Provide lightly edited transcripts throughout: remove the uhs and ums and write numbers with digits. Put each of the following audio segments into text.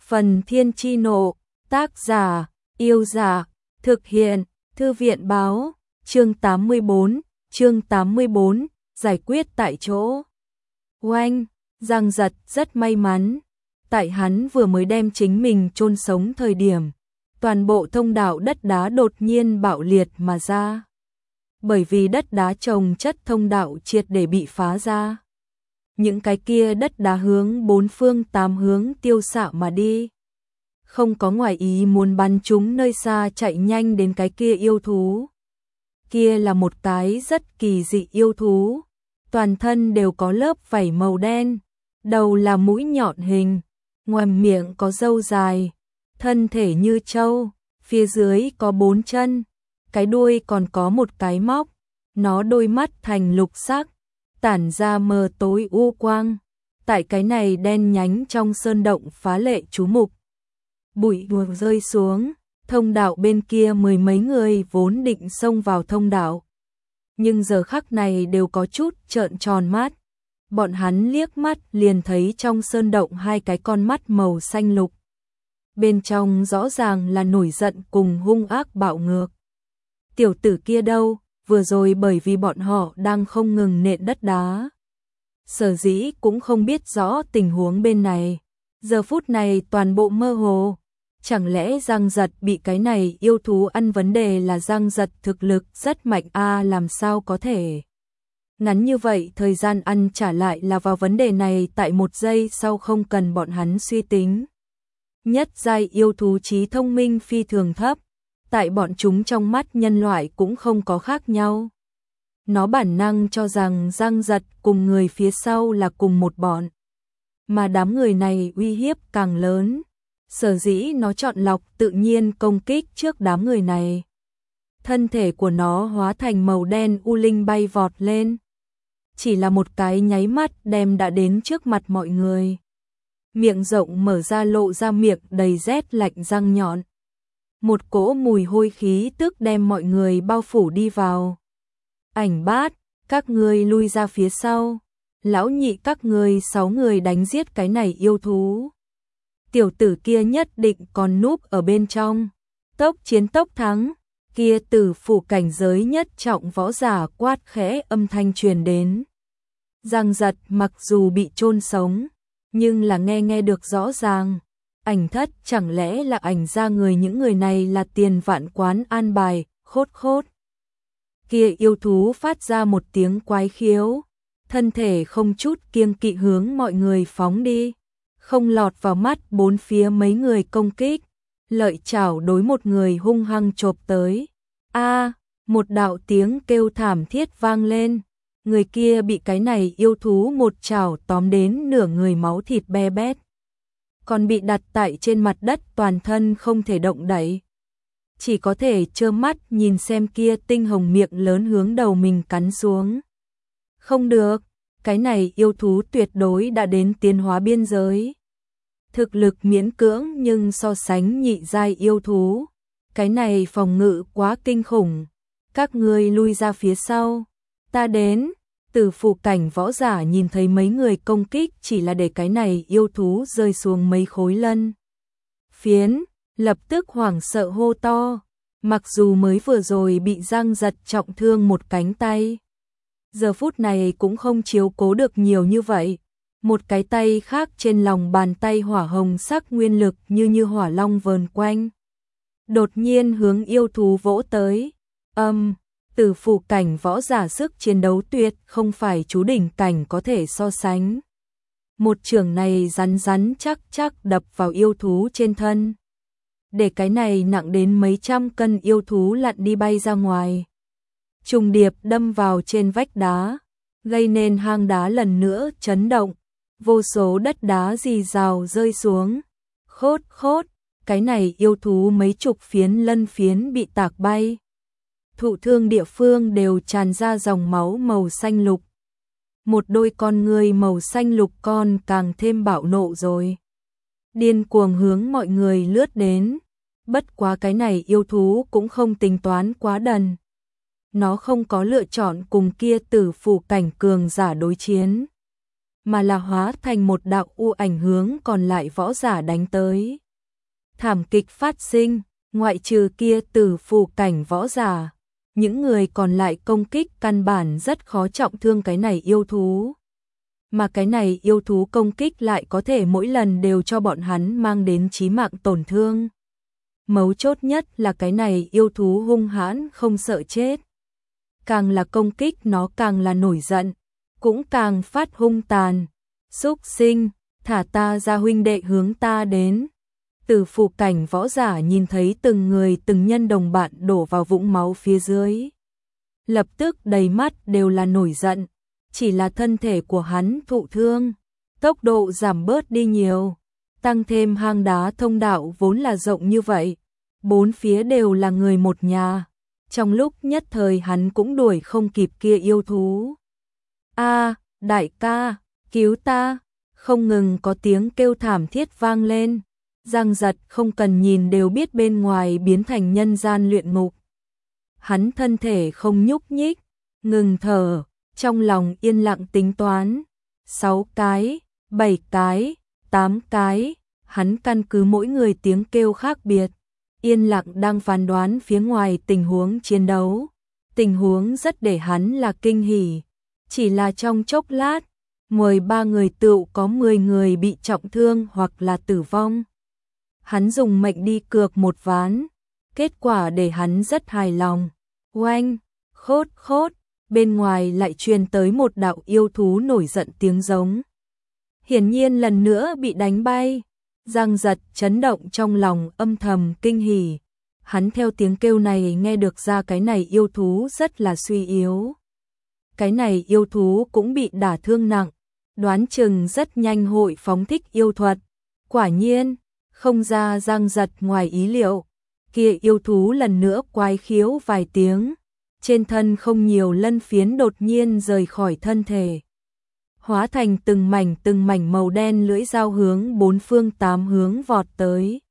Phần Thiên Chi Nộ, tác giả, Yêu Dạ, thực hiện, Thư viện báo, chương 84, giải quyết tại chỗ. Oanh, Giang Giật rất may mắn, tại hắn vừa mới đem chính mình chôn sống thời điểm, toàn bộ thông đạo đất đá đột nhiên bạo liệt mà ra. Bởi vì đất đá chồng chất thông đạo triệt để bị phá ra. Những cái kia đất đá hướng bốn phương tám hướng tiêu xạ mà đi. Không có ngoài ý muốn bắn chúng nơi xa chạy nhanh đến cái kia yêu thú. Kia là một cái rất kỳ dị yêu thú. Toàn thân đều có lớp vảy màu đen. Đầu là mũi nhọn hình. Ngoài miệng có râu dài. Thân thể như trâu. Phía dưới có 4 chân. Cái đuôi còn có một cái móc. Nó đôi mắt thành lục sắc. Tản ra mờ tối u quang. Tại cái này đen nhánh trong sơn động phá lệ chú mục. Bụi đùa rơi xuống, thông đạo bên kia mười mấy người vốn định xông vào thông đạo. Nhưng giờ khắc này đều có chút trợn tròn mắt. Bọn hắn liếc mắt liền thấy trong sơn động hai cái con mắt màu xanh lục. Bên trong rõ ràng là nổi giận cùng hung ác bạo ngược. Tiểu tử kia đâu, vừa rồi bởi vì bọn họ đang không ngừng nện đất đá. Sở dĩ cũng không biết rõ tình huống bên này. Giờ phút này toàn bộ mơ hồ. Chẳng lẽ Giang Giật bị cái này yêu thú ăn, vấn đề là Giang Giật thực lực rất mạnh làm sao có thể. Ngắn như vậy thời gian ăn trả lại là vào vấn đề này tại 1 giây sau không cần bọn hắn suy tính. Nhất giai yêu thú trí thông minh phi thường thấp, tại bọn chúng trong mắt nhân loại cũng không có khác nhau. Nó bản năng cho rằng Giang Giật cùng người phía sau là cùng một bọn. Mà đám người này uy hiếp càng lớn. Sở dĩ nó chọn lọc tự nhiên công kích trước đám người này. Thân thể của nó hóa thành màu đen u linh bay vọt lên. Chỉ là một cái nháy mắt đem đã đến trước mặt mọi người. Miệng rộng mở ra lộ ra miệng đầy rét lạnh răng nhọn. Một cỗ mùi hôi khí tức đem mọi người bao phủ đi vào. Ảnh Bát, các ngươi lui ra phía sau. Lão Nhị, các ngươi 6 người đánh giết cái này yêu thú. Tiểu tử kia nhất định còn núp ở bên trong. Tốc chiến tốc thắng. Kia tử phủ cảnh giới nhất trọng võ giả quát khẽ âm thanh truyền đến. Giang Giật mặc dù bị chôn sống, nhưng là nghe được rõ ràng. Ảnh Thất chẳng lẽ là ảnh ra người, những người này là tiền vạn quán an bài, khốt. Kia yêu thú phát ra một tiếng quái khiếu. Thân thể không chút kiêng kỵ hướng mọi người phóng đi. Không lọt vào mắt bốn phía mấy người công kích. Lợi chảo đối một người hung hăng chộp tới. Một đạo tiếng kêu thảm thiết vang lên. Người kia bị cái này yêu thú một chảo tóm đến nửa người máu thịt be bét. Còn bị đặt tại trên mặt đất toàn thân không thể động đậy. Chỉ có thể trơ mắt nhìn xem kia tinh hồng miệng lớn hướng đầu mình cắn xuống. Không được, cái này yêu thú tuyệt đối đã đến tiến hóa biên giới. Thực lực miễn cưỡng nhưng so sánh nhị giai yêu thú. Cái này phòng ngự quá kinh khủng. Các ngươi lui ra phía sau. Ta đến. Tử phủ cảnh võ giả nhìn thấy mấy người công kích chỉ là để cái này yêu thú rơi xuống mấy khối lân phiến, lập tức hoảng sợ hô to. Mặc dù mới vừa rồi bị Giang Giật trọng thương một cánh tay, giờ phút này cũng không chiếu cố được nhiều như vậy. Một cái tay khác trên lòng bàn tay hỏa hồng sắc nguyên lực như hỏa long vờn quanh. Đột nhiên hướng yêu thú vỗ tới. Tử phủ cảnh võ giả sức chiến đấu tuyệt không phải chú đỉnh cảnh có thể so sánh. Một chưởng này rắn chắc đập vào yêu thú trên thân. Để cái này nặng đến mấy trăm cân yêu thú lặn đi bay ra ngoài. Trùng điệp đâm vào trên vách đá, gây nên hang đá lần nữa chấn động. Vô số đất đá rì rào rơi xuống. Khốt, cái này yêu thú mấy chục phiến lân phiến bị tạc bay. Thụ thương địa phương đều tràn ra dòng máu màu xanh lục. Một đôi con người màu xanh lục con càng thêm bạo nộ rồi. Điên cuồng hướng mọi người lướt đến. Bất quá cái này yêu thú cũng không tính toán quá đần. Nó không có lựa chọn cùng kia tử phủ cảnh cường giả đối chiến. mà là hóa thành một đạo u ảnh hướng còn lại võ giả đánh tới. Thảm kịch phát sinh, ngoại trừ kia tử phù cảnh võ giả, những người còn lại công kích căn bản rất khó trọng thương cái này yêu thú. Mà cái này yêu thú công kích lại có thể mỗi lần đều cho bọn hắn mang đến chí mạng tổn thương. Mấu chốt nhất là cái này yêu thú hung hãn không sợ chết. Càng là công kích nó càng là nổi giận, cũng càng phát hung tàn. Súc sinh, thả ta ra, huynh đệ hướng ta đến. Tử phù cảnh võ giả nhìn thấy từng người từng nhân đồng bạn đổ vào vũng máu phía dưới. Lập tức đầy mắt đều là nổi giận, chỉ là thân thể của hắn thụ thương, tốc độ giảm bớt đi nhiều. Tăng thêm hang đá thông đạo vốn là rộng như vậy, bốn phía đều là người một nhà. Trong lúc nhất thời hắn cũng đuổi không kịp kia yêu thú. A, đại ca, cứu ta, không ngừng có tiếng kêu thảm thiết vang lên. Giang Giật không cần nhìn đều biết bên ngoài biến thành nhân gian luyện ngục. Hắn thân thể không nhúc nhích, ngừng thở, trong lòng yên lặng tính toán. 6 cái, 7 cái, 8 cái, hắn căn cứ mỗi người tiếng kêu khác biệt, yên lặng đang phán đoán phía ngoài tình huống chiến đấu. Tình huống rất để hắn là kinh hỉ, chỉ là trong chốc lát, 13 người tựu có 10 người bị trọng thương hoặc là tử vong. Hắn dùng mệnh đi cược một ván, kết quả để hắn rất hài lòng. Oanh, khốt khốt, bên ngoài lại truyền tới một đạo yêu thú nổi giận tiếng giống. Hiển nhiên lần nữa bị đánh bay. Giang Giật chấn động trong lòng, âm thầm kinh hỉ. Hắn theo tiếng kêu này nghe được ra cái này yêu thú rất là suy yếu. Cái này yêu thú cũng bị đả thương nặng, đoán chừng rất nhanh hội phóng thích yêu thuật. Quả nhiên, không ra Giang Giật ngoài ý liệu, kia yêu thú lần nữa quái khiếu vài tiếng, trên thân không nhiều lân phiến đột nhiên rời khỏi thân thể, hóa thành từng mảnh màu đen lưỡi dao hướng bốn phương tám hướng vọt tới.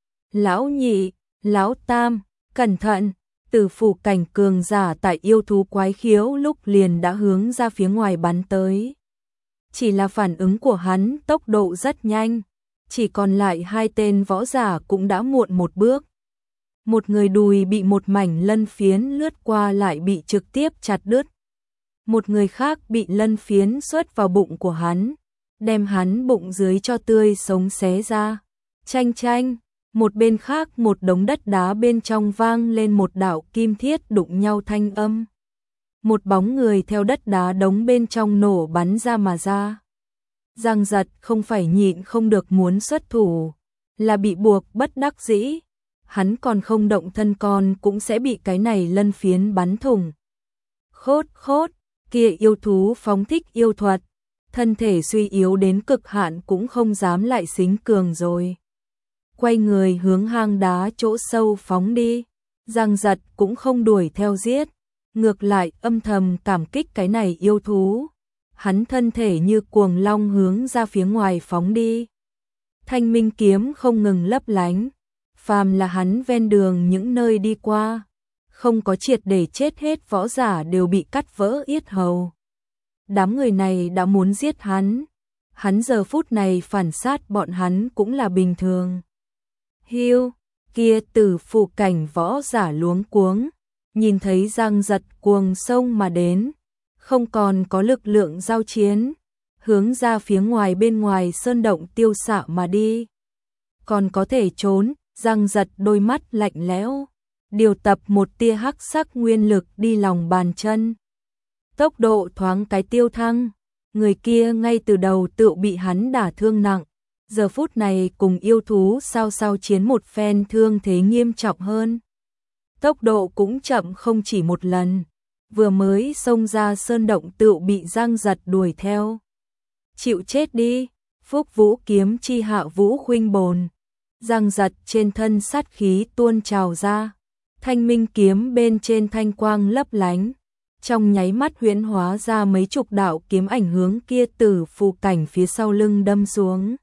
Lão nhị, lão tam, cẩn thận! Tử phù cảnh cường giả tại yêu thú quái khiếu lúc liền đã hướng ra phía ngoài bắn tới. Chỉ là phản ứng của hắn tốc độ rất nhanh, chỉ còn lại 2 tên võ giả cũng đã muộn một bước. Một người đùi bị một mảnh lân phiến lướt qua lại bị trực tiếp chặt đứt. Một người khác bị lân phiến xuất vào bụng của hắn, đem hắn bụng dưới cho tươi sống xé ra. Chanh chanh, một bên khác một đống đất đá bên trong vang lên một đạo kim thiết đụng nhau thanh âm. Một bóng người theo đất đá đống bên trong nổ bắn ra mà ra. Giang Giật không phải nhịn không được muốn xuất thủ, là bị buộc bất đắc dĩ. Hắn còn không động thân con cũng sẽ bị cái này lân phiến bắn thủng. Khốt khốt, kia yêu thú phóng thích yêu thuật, thân thể suy yếu đến cực hạn cũng không dám lại xính cường rồi. Quay người hướng hang đá chỗ sâu phóng đi, Giang Giật cũng không đuổi theo giết, ngược lại âm thầm cảm kích cái này yêu thú. Hắn thân thể như cuồng long hướng ra phía ngoài phóng đi. Thanh minh kiếm không ngừng lấp lánh, phàm là hắn ven đường những nơi đi qua, không có triệt để chết hết võ giả đều bị cắt vỡ yết hầu. Đám người này đã muốn giết hắn giờ phút này phản sát bọn hắn cũng là bình thường. Hiu, kia tử phù cảnh võ giả luống cuống, nhìn thấy Giang Giật cuồng sông mà đến, không còn có lực lượng giao chiến, hướng ra phía ngoài bên ngoài sơn động tiêu xạ mà đi. Còn có thể trốn, Giang Giật đôi mắt lạnh lẽo, điều tập một tia hắc sắc nguyên lực đi lòng bàn chân. Tốc độ thoáng cái tiêu thăng, người kia ngay từ đầu tự bị hắn đả thương nặng, giờ phút này cùng yêu thú sao chiến một phen thương thế nghiêm trọng hơn. Tốc độ cũng chậm không chỉ một lần, vừa mới xông ra sơn động tự bị Giang Giật đuổi theo. Chịu chết đi, Phúc Vũ kiếm chi hạ vũ khuynh bồn. Giang Giật trên thân sát khí tuôn trào ra, thanh minh kiếm bên trên thanh quang lấp lánh, trong nháy mắt huyễn hóa ra mấy chục đạo kiếm ảnh hướng kia tử phù cảnh phía sau lưng đâm xuống.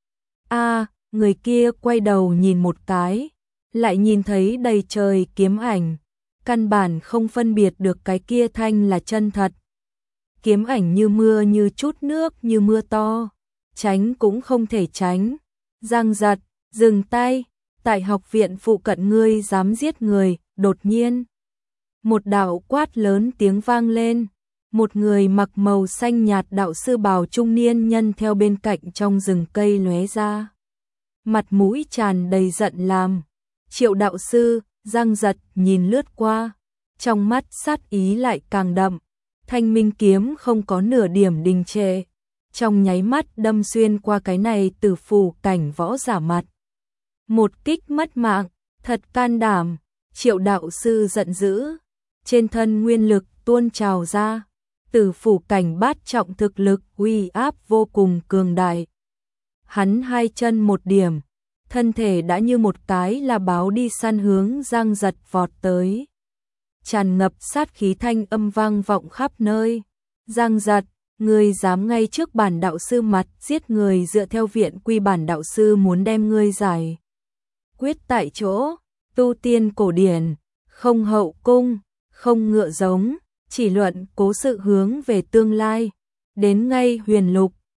A, người kia quay đầu nhìn một cái, lại nhìn thấy đầy trời kiếm ảnh, căn bản không phân biệt được cái kia thanh là chân thật. kiếm ảnh như mưa như chút nước như mưa to, tránh cũng không thể tránh. Giang giật, dừng tay, tại học viện phụ cận ngươi dám giết người, đột nhiên. Một đạo quát lớn tiếng vang lên, một người mặc màu xanh nhạt đạo sư bào trung niên nhân theo bên cạnh trong rừng cây lóe ra. Mặt mũi tràn đầy giận làm. Triệu đạo sư, Giang giật nhìn lướt qua, trong mắt sát ý lại càng đậm. Thanh minh kiếm không có nửa điểm đình trệ, trong nháy mắt đâm xuyên qua cái này tử phủ cảnh võ giả mặt. Một kích mất mạng, thật can đảm. Triệu đạo sư giận dữ, trên thân nguyên lực tuôn trào ra, tử phủ cảnh bát trọng thực lực uy áp vô cùng cường đại. Hắn hai chân một điểm, thân thể đã như một cái là báo đi săn hướng Giang giật vọt tới. Tràn ngập sát khí thanh âm vang vọng khắp nơi. Giang giật, ngươi dám ngay trước bản đạo sư mặt giết người, dựa theo viện quy bản đạo sư muốn đem ngươi giải quyết tại chỗ. Tu tiên cổ điển, không hậu cung, không ngựa giống, chỉ luận cố sự hướng về tương lai. Đến ngay huyền lục,